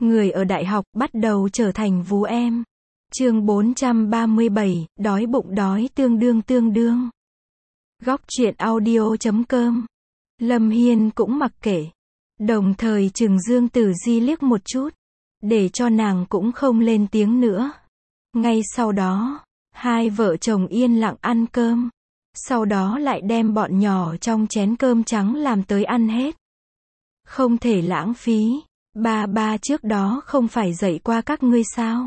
người ở đại học bắt đầu trở thành vú em. Chương 437, đói bụng đói tương đương. Góc truyện audio.com. Lâm Hiên cũng mặc kệ. Đồng thời chừng Dương Tử Di liếc một chút. Để cho nàng cũng không lên tiếng nữa. Ngay sau đó, hai vợ chồng yên lặng ăn cơm. Sau đó lại đem bọn nhỏ trong chén cơm trắng làm tới ăn hết. Không thể lãng phí. Ba trước đó không phải dạy qua các ngươi sao?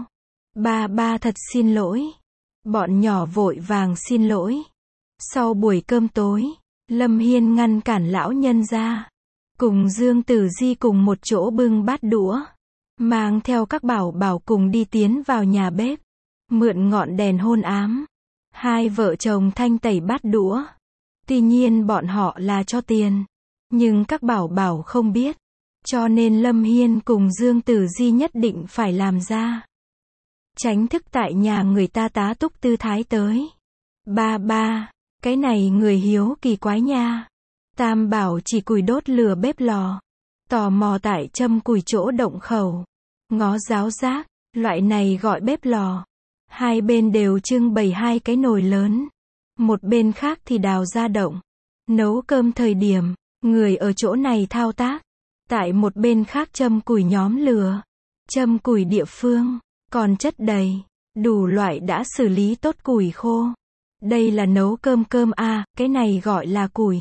Ba thật xin lỗi. Bọn nhỏ vội vàng xin lỗi. Sau buổi cơm tối, Lâm Hiên ngăn cản lão nhân ra. Cùng Dương Tử Di cùng một chỗ bưng bát đũa. Mang theo các bảo bảo cùng đi tiến vào nhà bếp. Mượn ngọn đèn hôn ám. Hai vợ chồng thanh tẩy bát đũa. Tuy nhiên bọn họ là cho tiền. Nhưng các bảo bảo không biết. Cho nên Lâm Hiên cùng Dương Tử Di nhất định phải làm ra. Tránh thức tại nhà người ta tá túc tư thái tới. Ba, cái này người hiếu kỳ quái nha. Tam bảo chỉ cùi đốt lửa bếp lò. Tò mò tại châm cùi chỗ động khẩu. Ngó giáo giác, loại này gọi bếp lò. Hai bên đều trưng bày hai cái nồi lớn. Một bên khác thì đào ra động. Nấu cơm thời điểm, người ở chỗ này thao tác. Tại một bên khác châm củi nhóm lửa. Châm củi địa phương, còn chất đầy. Đủ loại đã xử lý tốt củi khô. Đây là nấu cơm à, cái này gọi là củi.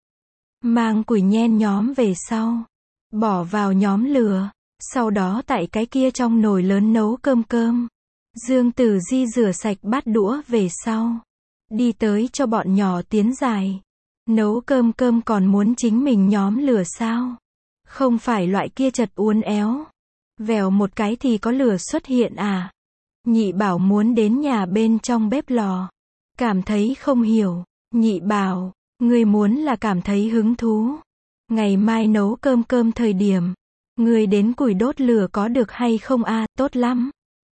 Mang củi nhen nhóm về sau. Bỏ vào nhóm lửa. Sau đó tại cái kia trong nồi lớn nấu cơm. Dương Tử Di rửa sạch bát đũa về sau. Đi tới cho bọn nhỏ tiến giải. Nấu cơm còn muốn chính mình nhóm lửa sao? Không phải loại kia chật uốn éo. Vèo một cái thì có lửa xuất hiện à? Nhị bảo muốn đến nhà bên trong bếp lò. Cảm thấy không hiểu. Nhị bảo, ngươi muốn là cảm thấy hứng thú. Ngày mai nấu cơm thời điểm. Ngươi đến củi đốt lửa có được hay không à? Tốt lắm.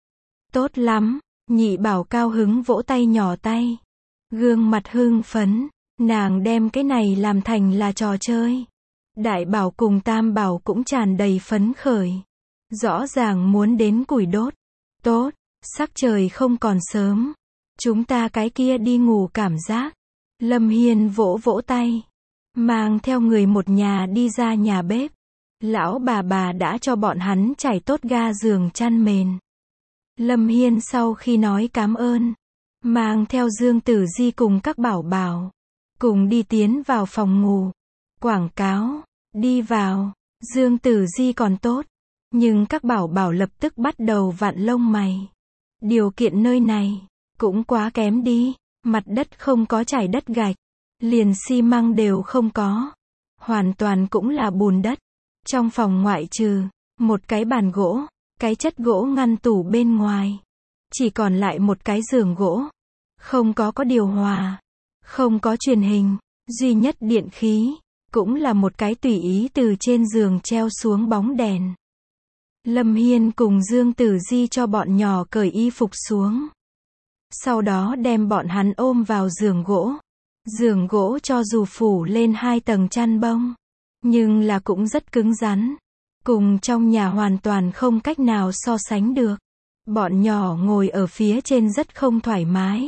Tốt lắm. Nhị bảo cao hứng vỗ tay nhỏ tay. Gương mặt hưng phấn. Nàng đem cái này làm thành là trò chơi. Đại bảo cùng tam bảo cũng tràn đầy phấn khởi. Rõ ràng muốn đến củi đốt. Tốt, sắc trời không còn sớm. Chúng ta cái kia đi ngủ cảm giác. Lâm Hiên vỗ tay. Mang theo người một nhà đi ra nhà bếp. Lão bà đã cho bọn hắn trải tốt ga giường chăn mền. Lâm Hiên sau khi nói cảm ơn. Mang theo Dương Tử Di cùng các bảo bảo. Cùng đi tiến vào phòng ngủ. Quảng cáo. Đi vào. Dương Tử Di còn tốt. Nhưng các bảo bảo lập tức bắt đầu vặn lông mày. Điều kiện nơi này. Cũng quá kém đi. Mặt đất không có trải đất gạch. Liền xi măng đều không có. Hoàn toàn cũng là bùn đất. Trong phòng ngoại trừ. Một cái bàn gỗ. Cái chất gỗ ngăn tủ bên ngoài. Chỉ còn lại một cái giường gỗ. Không có điều hòa. Không có truyền hình. Duy nhất điện khí. Cũng là một cái tùy ý từ trên giường treo xuống bóng đèn. Lâm Hiên cùng Dương Tử Di cho bọn nhỏ cởi y phục xuống. Sau đó đem bọn hắn ôm vào giường gỗ. Giường gỗ cho dù phủ lên 2 tầng chăn bông. Nhưng là cũng rất cứng rắn. Cùng trong nhà hoàn toàn không cách nào so sánh được. Bọn nhỏ ngồi ở phía trên rất không thoải mái.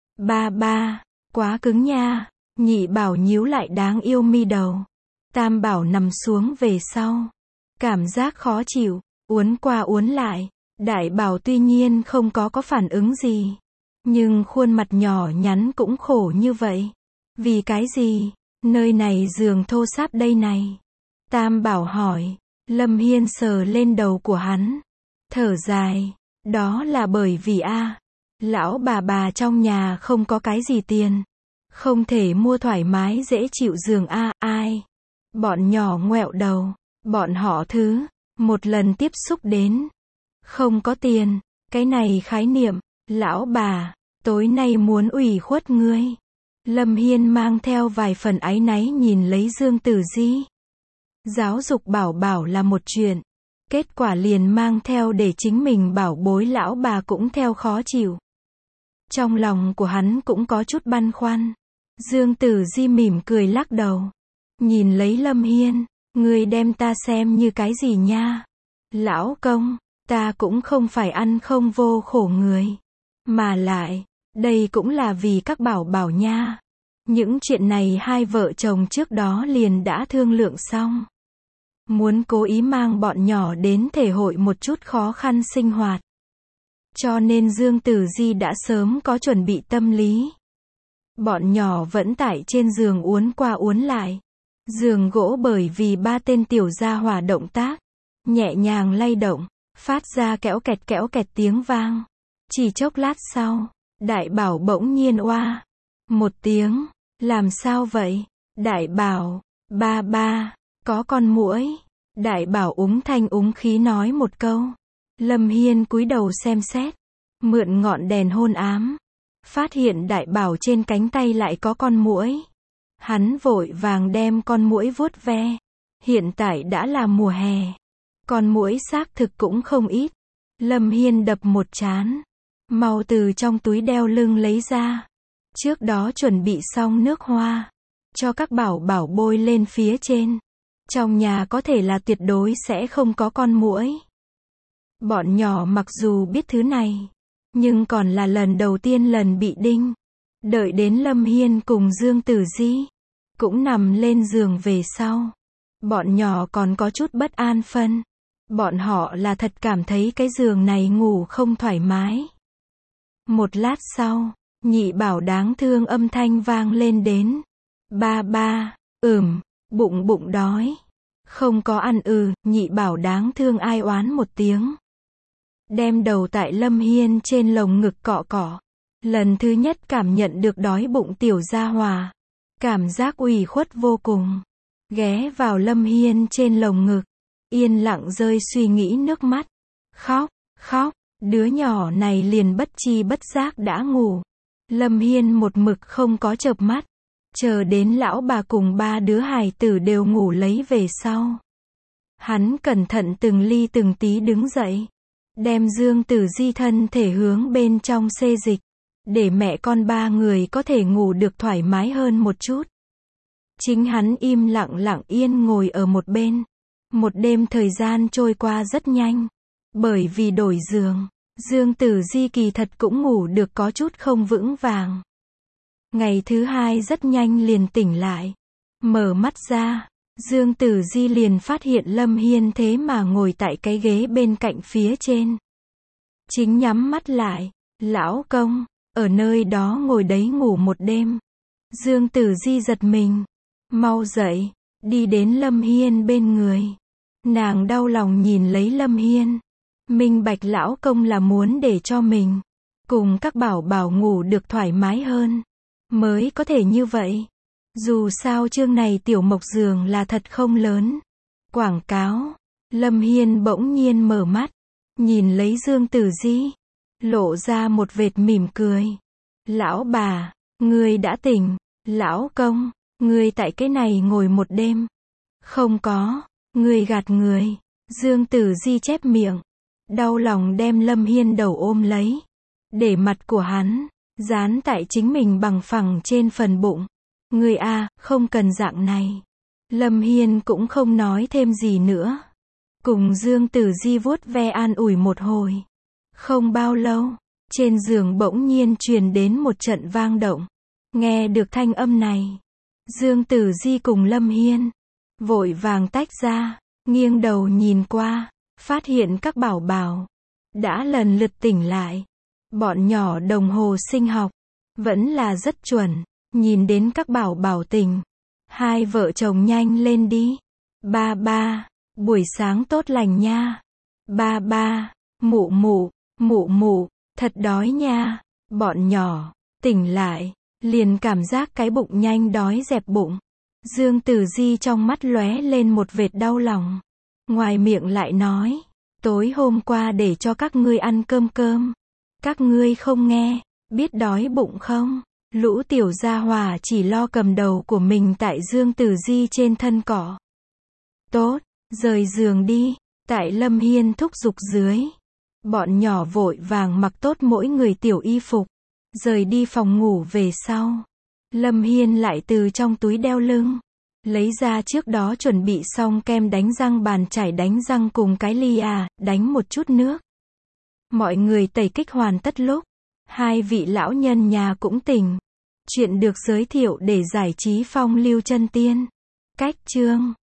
Ba, quá cứng nha. Nhị bảo nhíu lại đáng yêu mi đầu. Tam bảo nằm xuống về sau. Cảm giác khó chịu, uốn qua uốn lại. Đại bảo tuy nhiên không có phản ứng gì. Nhưng khuôn mặt nhỏ nhắn cũng khổ như vậy. Vì cái gì? Nơi này giường thô sáp đây này. Tam bảo hỏi. Lâm Hiên sờ lên đầu của hắn. Thở dài. Đó là bởi vì lão bà trong nhà không có cái gì tiền. Không thể mua thoải mái dễ chịu giường ai. Bọn nhỏ ngoẹo đầu. Bọn họ một lần tiếp xúc đến. Không có tiền. Cái này khái niệm. Lão bà, tối nay muốn ủy khuất ngươi. Lâm Hiên mang theo vài phần áy náy nhìn lấy Dương Tử Di. Giáo dục bảo bảo là một chuyện. Kết quả liền mang theo để chính mình bảo bối lão bà cũng theo khó chịu. Trong lòng của hắn cũng có chút băn khoăn. Dương Tử Di mỉm cười lắc đầu. Nhìn lấy Lâm Hiên. Ngươi đem ta xem như cái gì nha? Lão công, ta cũng không phải ăn không vô khổ người. Mà lại, đây cũng là vì các bảo bảo nha. Những chuyện này hai vợ chồng trước đó liền đã thương lượng xong. Muốn cố ý mang bọn nhỏ đến thể hội một chút khó khăn sinh hoạt. Cho nên Dương Tử Di đã sớm có chuẩn bị tâm lý. Bọn nhỏ vẫn tải trên giường uốn qua uốn lại. Giường gỗ bởi vì ba tên tiểu gia hỏa động tác, nhẹ nhàng lay động, phát ra kéo kẹt tiếng vang. Chỉ chốc lát sau, Đại Bảo bỗng nhiên oa một tiếng. Làm sao vậy? Đại Bảo, ba ba, có con muỗi. Đại Bảo úng thanh úng khí nói một câu. Lâm Hiên cúi đầu xem xét, mượn ngọn đèn hôn ám, phát hiện Đại Bảo trên cánh tay lại có con muỗi. Hắn vội vàng đem con muỗi vuốt ve. Hiện tại đã là mùa hè, con muỗi xác thực cũng không ít. Lâm Hiên đập một trán, mau từ trong túi đeo lưng lấy ra. Trước đó chuẩn bị xong nước hoa, cho các bảo bảo bôi lên phía trên. Trong nhà có thể là tuyệt đối sẽ không có con muỗi. Bọn nhỏ mặc dù biết thứ này, nhưng còn là lần đầu tiên lần bị đinh. Đợi đến Lâm Hiên cùng Dương Tử Di cũng nằm lên giường về sau, bọn nhỏ còn có chút bất an phân. Bọn họ là thật cảm thấy cái giường này ngủ không thoải mái. Một lát sau, Nhị Bảo đáng thương âm thanh vang lên đến. Ba ba, bụng đói. Không có ăn. Nhị Bảo đáng thương ai oán một tiếng. Đem đầu tại Lâm Hiên trên lồng ngực cọ cọ. Lần thứ nhất cảm nhận được đói bụng tiểu gia hỏa. Cảm giác ủy khuất vô cùng. Ghé vào Lâm Hiên trên lồng ngực, yên lặng rơi suy nghĩ nước mắt. Khóc, đứa nhỏ này liền bất chi bất giác đã ngủ. Lâm Hiên một mực không có chợp mắt, chờ đến lão bà cùng ba đứa hài tử đều ngủ lấy về sau. Hắn cẩn thận từng ly từng tí đứng dậy, đem Dương Tử Di thân thể hướng bên trong xê dịch, để mẹ con ba người có thể ngủ được thoải mái hơn một chút. Chính hắn im lặng lặng yên ngồi ở một bên. Một đêm thời gian trôi qua rất nhanh. Bởi vì đổi giường, Dương Tử Di kỳ thật cũng ngủ được có chút không vững vàng. Ngày thứ hai rất nhanh liền tỉnh lại. Mở mắt ra, Dương Tử Di liền phát hiện Lâm Hiên thế mà ngồi tại cái ghế bên cạnh phía trên. Chính nhắm mắt lại. Lão công, ở nơi đó ngồi đấy ngủ một đêm. Dương Tử Di giật mình. Mau dậy, đi đến Lâm Hiên bên người. Nàng đau lòng nhìn lấy Lâm Hiên. Minh bạch lão công là muốn để cho mình cùng các bảo bảo ngủ được thoải mái hơn, mới có thể như vậy. Dù sao chương này tiểu mộc giường là thật không lớn. Quảng cáo. Lâm Hiên bỗng nhiên mở mắt, nhìn lấy Dương Tử Di, lộ ra một vệt mỉm cười. Lão bà, ngươi đã tỉnh. Lão công, ngươi tại cái này ngồi một đêm. Không có, ngươi gạt người. Dương Tử Di chép miệng, đau lòng đem Lâm Hiên đầu ôm lấy, để mặt của hắn dán tại chính mình bằng phẳng trên phần bụng. Ngươi a, không cần dạng này. Lâm Hiên cũng không nói thêm gì nữa, cùng Dương Tử Di vuốt ve an ủi một hồi. Không bao lâu, trên giường bỗng nhiên truyền đến một trận vang động. Nghe được thanh âm này, Dương Tử Di cùng Lâm Hiên vội vàng tách ra, nghiêng đầu nhìn qua, phát hiện các bảo bảo đã lần lượt tỉnh lại. Bọn nhỏ đồng hồ sinh học vẫn là rất chuẩn. Nhìn đến các bảo bảo tỉnh, hai vợ chồng nhanh lên đi. Ba ba, buổi sáng tốt lành nha. Ba ba, mụ mụ, thật đói nha. Bọn nhỏ tỉnh lại, liền cảm giác cái bụng nhanh đói dẹp bụng. Dương Tử Di trong mắt lóe lên một vệt đau lòng, ngoài miệng lại nói, tối hôm qua để cho các ngươi ăn cơm, các ngươi không nghe, biết đói bụng không? Lũ tiểu gia hỏa chỉ lo cầm đầu của mình tại Dương Tử Di trên thân cỏ. Tốt, rời giường đi. Tại Lâm Hiên thúc giục dưới, bọn nhỏ vội vàng mặc tốt mỗi người tiểu y phục, rời đi phòng ngủ về sau. Lâm Hiên lại từ trong túi đeo lưng Lấy ra trước đó chuẩn bị xong kem đánh răng bàn chải đánh răng cùng cái ly đánh một chút nước. Mọi người tẩy kích hoàn tất lúc hai vị lão nhân nhà cũng tỉnh. Chuyện được giới thiệu để giải trí phong lưu chân tiên. Cách chương